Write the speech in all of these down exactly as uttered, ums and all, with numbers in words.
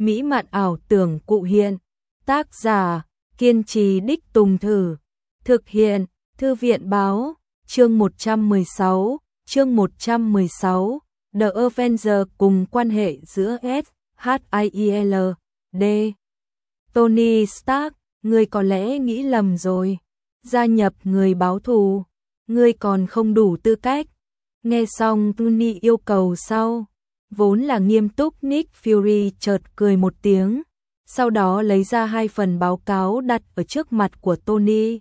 mỹ mạn ảo tưởng cụ hiện. Tác giả, kiên trì đích tùng thử. Thực hiện, Thư viện Báo. Chương một trăm mười sáu, chương một trăm mười sáu, The Avengers cùng quan hệ giữa S, H I E L D. Tony Stark, ngươi có lẽ nghĩ lầm rồi. Gia nhập người báo thù, ngươi còn không đủ tư cách. Nghe xong Tony yêu cầu sau, vốn là nghiêm túc Nick Fury chợt cười một tiếng, sau đó lấy ra hai phần báo cáo đặt ở trước mặt của Tony.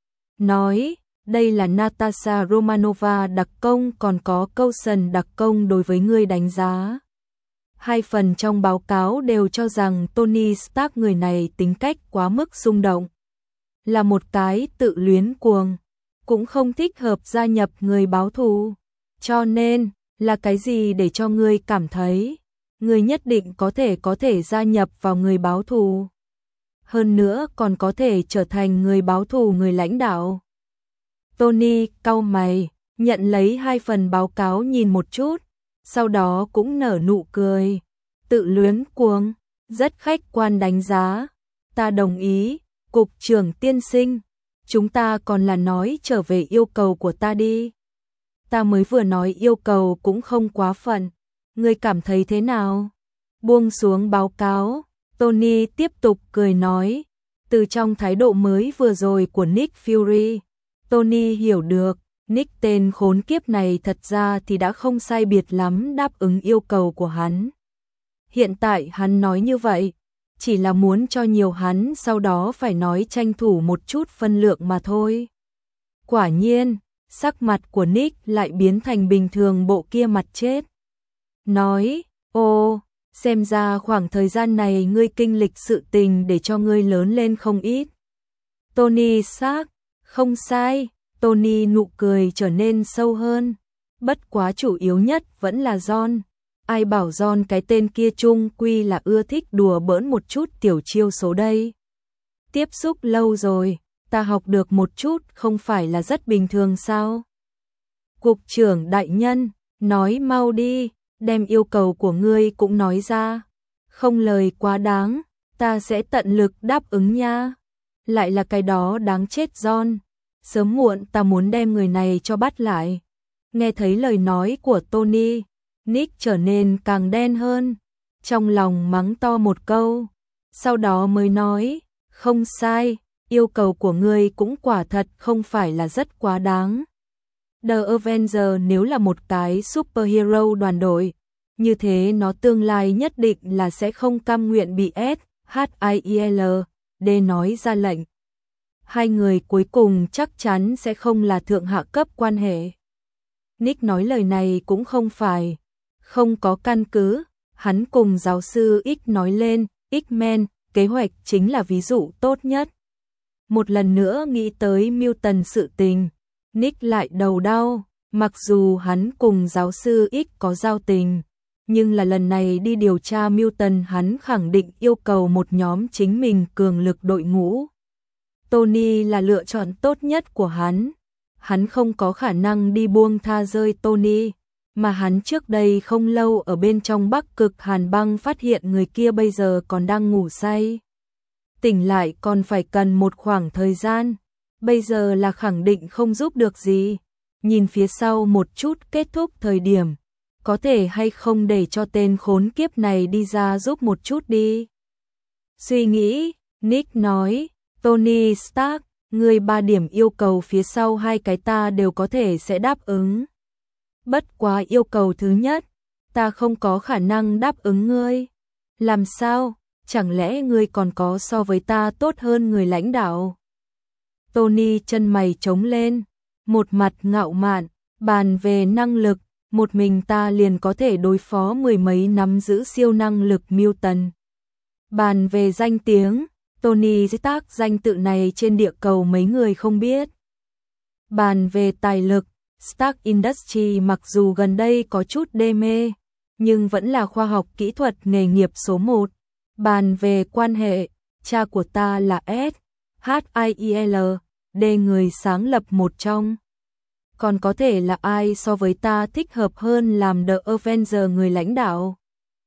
Nói, đây là Natasha Romanova đặc công, còn có Coulson đặc công đối với ngươi đánh giá. Hai phần trong báo cáo đều cho rằng Tony Stark người này tính cách quá mức xung động, là một cái tự luyến cuồng, cũng không thích hợp gia nhập người báo thù. Cho nên, là cái gì để cho ngươi cảm thấy ngươi nhất định có thể có thể gia nhập vào người báo thù, hơn nữa còn có thể trở thành người báo thù người lãnh đạo? Tony cau mày, nhận lấy hai phần báo cáo nhìn một chút, sau đó cũng nở nụ cười. Tự luyến cuồng, rất khách quan đánh giá. Ta đồng ý, cục trưởng tiên sinh, chúng ta còn là nói trở về yêu cầu của ta đi. Ta mới vừa nói yêu cầu cũng không quá phận, ngươi cảm thấy thế nào? Buông xuống báo cáo, Tony tiếp tục cười nói. Từ trong thái độ mới vừa rồi của Nick Fury, Tony hiểu được, Nick tên khốn kiếp này thật ra thì đã không sai biệt lắm đáp ứng yêu cầu của hắn. Hiện tại hắn nói như vậy, chỉ là muốn cho nhiều hắn sau đó phải nói tranh thủ một chút phân lượng mà thôi. Quả nhiên, sắc mặt của Nick lại biến thành bình thường bộ kia mặt chết. Nói, ô, xem ra khoảng thời gian này ngươi kinh lịch sự tình để cho ngươi lớn lên không ít. Tony Stark, không sai, Tony nụ cười trở nên sâu hơn. Bất quá chủ yếu nhất vẫn là John. Ai bảo John cái tên kia chung quy là ưa thích đùa bỡn một chút tiểu chiêu số đây. Tiếp xúc lâu rồi, ta học được một chút không phải là rất bình thường sao? Cục trưởng đại nhân, nói mau đi, đem yêu cầu của ngươi cũng nói ra. Không lời quá đáng, ta sẽ tận lực đáp ứng nha. Lại là cái đó đáng chết John. Sớm muộn ta muốn đem người này cho bắt lại. Nghe thấy lời nói của Tony, Nick trở nên càng đen hơn, trong lòng mắng to một câu, sau đó mới nói, không sai, yêu cầu của ngươi cũng quả thật không phải là rất quá đáng. The Avengers nếu là một cái superhero đoàn đội, như thế nó tương lai nhất định là sẽ không cam nguyện bị S, H I E L D nói ra lệnh. Hai người cuối cùng chắc chắn sẽ không là thượng hạ cấp quan hệ. Nick nói lời này cũng không phải không có căn cứ, hắn cùng giáo sư X nói lên, X-Men, kế hoạch chính là ví dụ tốt nhất. Một lần nữa nghĩ tới Mutant sự tình, Nick lại đầu đau, mặc dù hắn cùng giáo sư X có giao tình, nhưng là lần này đi điều tra Mutant hắn khẳng định yêu cầu một nhóm chính mình cường lực đội ngũ. Tony là lựa chọn tốt nhất của hắn, hắn không có khả năng đi buông tha rơi Tony. Mà hắn trước đây không lâu ở bên trong Bắc Cực Hàn Băng phát hiện người kia bây giờ còn đang ngủ say. Tỉnh lại còn phải cần một khoảng thời gian, bây giờ là khẳng định không giúp được gì. Nhìn phía sau một chút kết thúc thời điểm, có thể hay không để cho tên khốn kiếp này đi ra giúp một chút đi. Suy nghĩ, Nick nói, Tony Stark, người ba điểm yêu cầu phía sau hai cái ta đều có thể sẽ đáp ứng. Bất quá yêu cầu thứ nhất, ta không có khả năng đáp ứng ngươi. Làm sao, chẳng lẽ ngươi còn có so với ta tốt hơn người lãnh đạo? Tony chân mày trống lên, một mặt ngạo mạn, bàn về năng lực, một mình ta liền có thể đối phó mười mấy nắm giữ siêu năng lực Mutant. Bàn về danh tiếng, Tony Stark danh tự này trên địa cầu mấy người không biết. Bàn về tài lực, Stark Industries mặc dù gần đây có chút đê mê, nhưng vẫn là khoa học kỹ thuật nghề nghiệp số một. Bàn về quan hệ, cha của ta là S, H I E L D người sáng lập một trong. Còn có thể là ai so với ta thích hợp hơn làm The Avengers người lãnh đạo?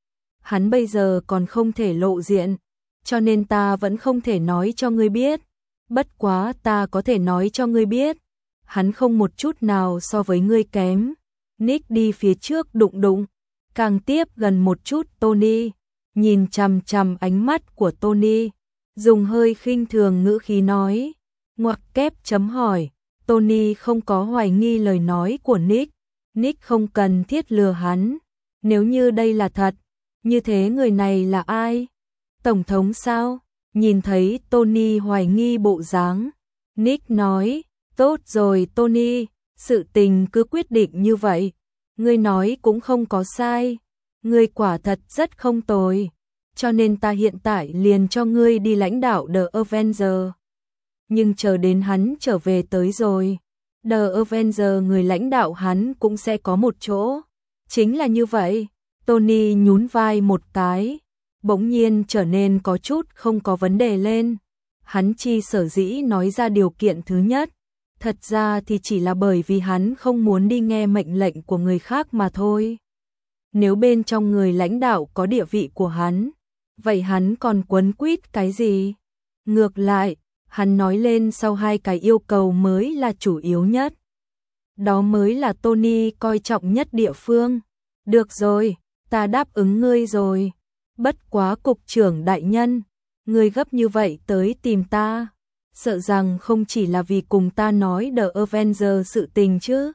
hắn bây giờ còn không thể lộ diện, cho nên ta vẫn không thể nói cho ngươi biết. Bất quá ta có thể nói cho ngươi biết, hắn không một chút nào so với ngươi kém. Nick đi phía trước đụng đụng, càng tiếp gần một chút Tony, nhìn chằm chằm ánh mắt của Tony, dùng hơi khinh thường ngữ khí nói, ngoặc kép chấm hỏi. Tony không có hoài nghi lời nói của Nick, Nick không cần thiết lừa hắn. Nếu như đây là thật, như thế người này là ai? Tổng thống sao? Nhìn thấy Tony hoài nghi bộ dáng, Nick nói, tốt rồi Tony, sự tình cứ quyết định như vậy. Ngươi nói cũng không có sai, ngươi quả thật rất không tồi, cho nên ta hiện tại liền cho ngươi đi lãnh đạo The Avengers. Nhưng chờ đến hắn trở về tới rồi, The Avengers người lãnh đạo hắn cũng sẽ có một chỗ. Chính là như vậy. Tony nhún vai một cái, bỗng nhiên trở nên có chút không có vấn đề lên. Hắn chi sở dĩ nói ra điều kiện thứ nhất, thật ra thì chỉ là bởi vì hắn không muốn đi nghe mệnh lệnh của người khác mà thôi. Nếu bên trong người lãnh đạo có địa vị của hắn, vậy hắn còn quấn quýt cái gì? Ngược lại, hắn nói lên sau hai cái yêu cầu mới là chủ yếu nhất. Đó mới là Tony coi trọng nhất địa phương. Được rồi, ta đáp ứng ngươi rồi. Bất quá cục trưởng đại nhân, ngươi gấp như vậy tới tìm ta, sợ rằng không chỉ là vì cùng ta nói The Avengers sự tình chứ.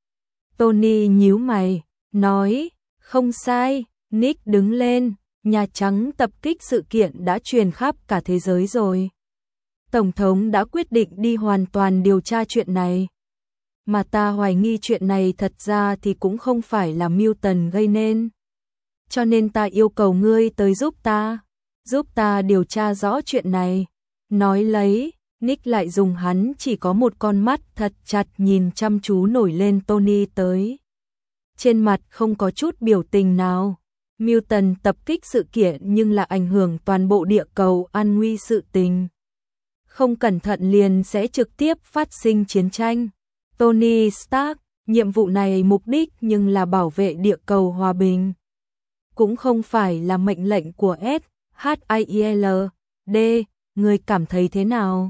Tony nhíu mày, nói, không sai. Nick đứng lên, Nhà Trắng tập kích sự kiện đã truyền khắp cả thế giới rồi. Tổng thống đã quyết định đi hoàn toàn điều tra chuyện này. Mà ta hoài nghi chuyện này thật ra thì cũng không phải là Milton gây nên. Cho nên ta yêu cầu ngươi tới giúp ta, giúp ta điều tra rõ chuyện này. Nói lấy, Nick lại dùng hắn chỉ có một con mắt thật chặt nhìn chăm chú nổi lên Tony tới. Trên mặt không có chút biểu tình nào. Milton tập kích sự kiện nhưng là ảnh hưởng toàn bộ địa cầu an nguy sự tình. Không cẩn thận liền sẽ trực tiếp phát sinh chiến tranh. Tony Stark, nhiệm vụ này mục đích nhưng là bảo vệ địa cầu hòa bình. Cũng không phải là mệnh lệnh của S H I L D, người cảm thấy thế nào?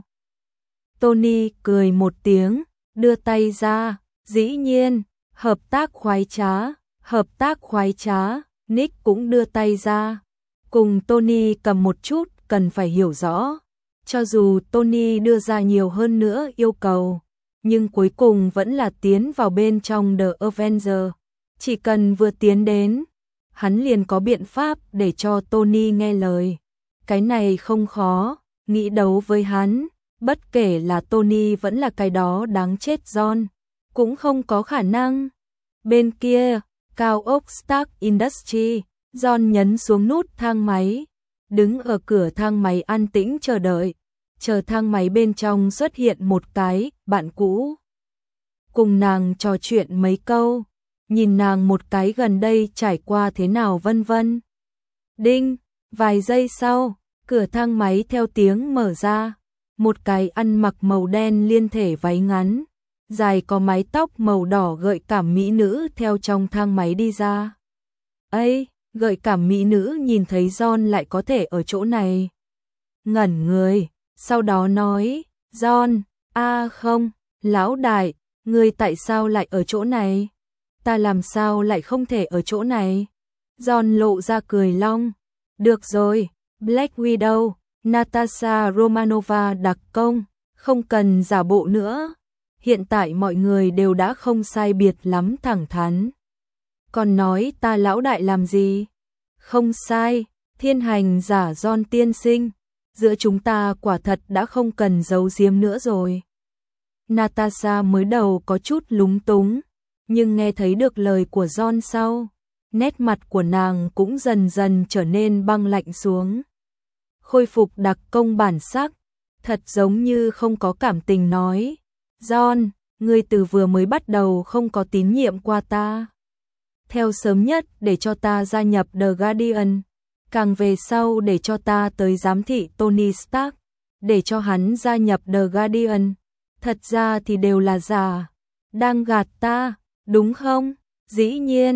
Tony cười một tiếng, đưa tay ra, dĩ nhiên, hợp tác khoái trá, hợp tác khoái trá. Nick cũng đưa tay ra, cùng Tony cầm một chút, cần phải hiểu rõ. Cho dù Tony đưa ra nhiều hơn nữa yêu cầu, nhưng cuối cùng vẫn là tiến vào bên trong The Avengers. Chỉ cần vừa tiến đến, hắn liền có biện pháp để cho Tony nghe lời. Cái này không khó, nghĩ đấu với hắn, bất kể là Tony vẫn là cái đó đáng chết John, cũng không có khả năng. Bên kia, cao ốc Stark Industries, John nhấn xuống nút thang máy, đứng ở cửa thang máy an tĩnh chờ đợi, chờ thang máy bên trong xuất hiện một cái bạn cũ. Cùng nàng trò chuyện mấy câu, nhìn nàng một cái gần đây trải qua thế nào vân vân. Đinh, vài giây sau, cửa thang máy theo tiếng mở ra, một cái ăn mặc màu đen liên thể váy ngắn, dài có mái tóc màu đỏ gợi cảm mỹ nữ theo trong thang máy đi ra. Ây, gợi cảm mỹ nữ nhìn thấy John lại có thể ở chỗ này. Ngẩn người, sau đó nói, John, a không, lão đại, ngươi tại sao lại ở chỗ này? Ta làm sao lại không thể ở chỗ này? John lộ ra cười long. Được rồi, Black Widow, Natasha Romanova đặc công, không cần giả bộ nữa. Hiện tại mọi người đều đã không sai biệt lắm thẳng thắn. Còn nói ta lão đại làm gì? Không sai, thiên hành giả John tiên sinh. Giữa chúng ta quả thật đã không cần giấu giếm nữa rồi. Natasha mới đầu có chút lúng túng, nhưng nghe thấy được lời của John sau, nét mặt của nàng cũng dần dần trở nên băng lạnh xuống. Khôi phục đặc công bản sắc, thật giống như không có cảm tình nói. John, ngươi từ vừa mới bắt đầu không có tín nhiệm qua ta. Theo sớm nhất để cho ta gia nhập The Guardian, càng về sau để cho ta tới giám thị Tony Stark, để cho hắn gia nhập The Guardian. Thật ra thì đều là giả, đang gạt ta, đúng không? Dĩ nhiên,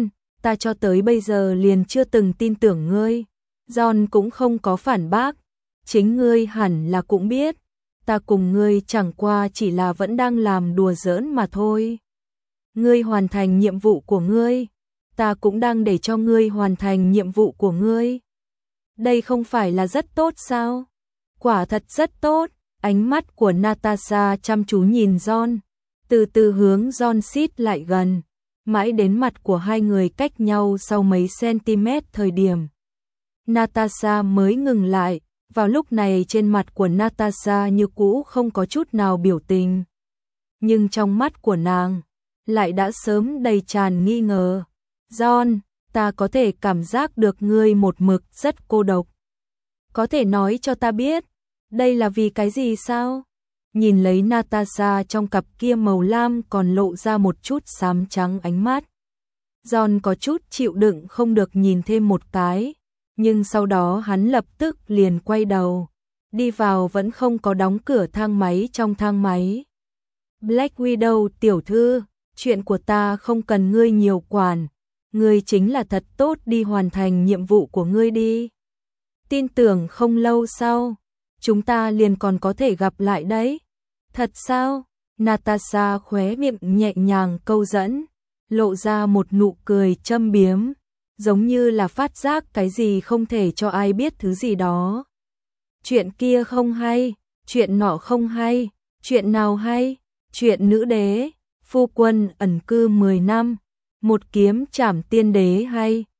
ta cho tới bây giờ liền chưa từng tin tưởng ngươi. John cũng không có phản bác, chính ngươi hẳn là cũng biết, ta cùng ngươi chẳng qua chỉ là vẫn đang làm đùa giỡn mà thôi. Ngươi hoàn thành nhiệm vụ của ngươi, ta cũng đang để cho ngươi hoàn thành nhiệm vụ của ngươi. Đây không phải là rất tốt sao? Quả thật rất tốt. Ánh mắt của Natasha chăm chú nhìn John, từ từ hướng John xít lại gần, mãi đến mặt của hai người cách nhau sau mấy cm thời điểm. Natasha mới ngừng lại, vào lúc này trên mặt của Natasha như cũ không có chút nào biểu tình. Nhưng trong mắt của nàng, lại đã sớm đầy tràn nghi ngờ. John, ta có thể cảm giác được ngươi một mực rất cô độc. Có thể nói cho ta biết, đây là vì cái gì sao? Nhìn lấy Natasha trong cặp kia màu lam còn lộ ra một chút xám trắng ánh mắt. John có chút chịu đựng không được nhìn thêm một cái, nhưng sau đó hắn lập tức liền quay đầu, đi vào vẫn không có đóng cửa thang máy trong thang máy. Black Widow tiểu thư, chuyện của ta không cần ngươi nhiều quản, ngươi chính là thật tốt đi hoàn thành nhiệm vụ của ngươi đi. Tin tưởng không lâu sau, chúng ta liền còn có thể gặp lại đấy. Thật sao? Natasha khóe miệng nhẹ nhàng câu dẫn, lộ ra một nụ cười châm biếm, giống như là phát giác cái gì không thể cho ai biết thứ gì đó. Chuyện kia không hay, chuyện nọ không hay, chuyện nào hay? Chuyện nữ đế, phu quân ẩn cư mười năm, một kiếm trảm tiên đế hay?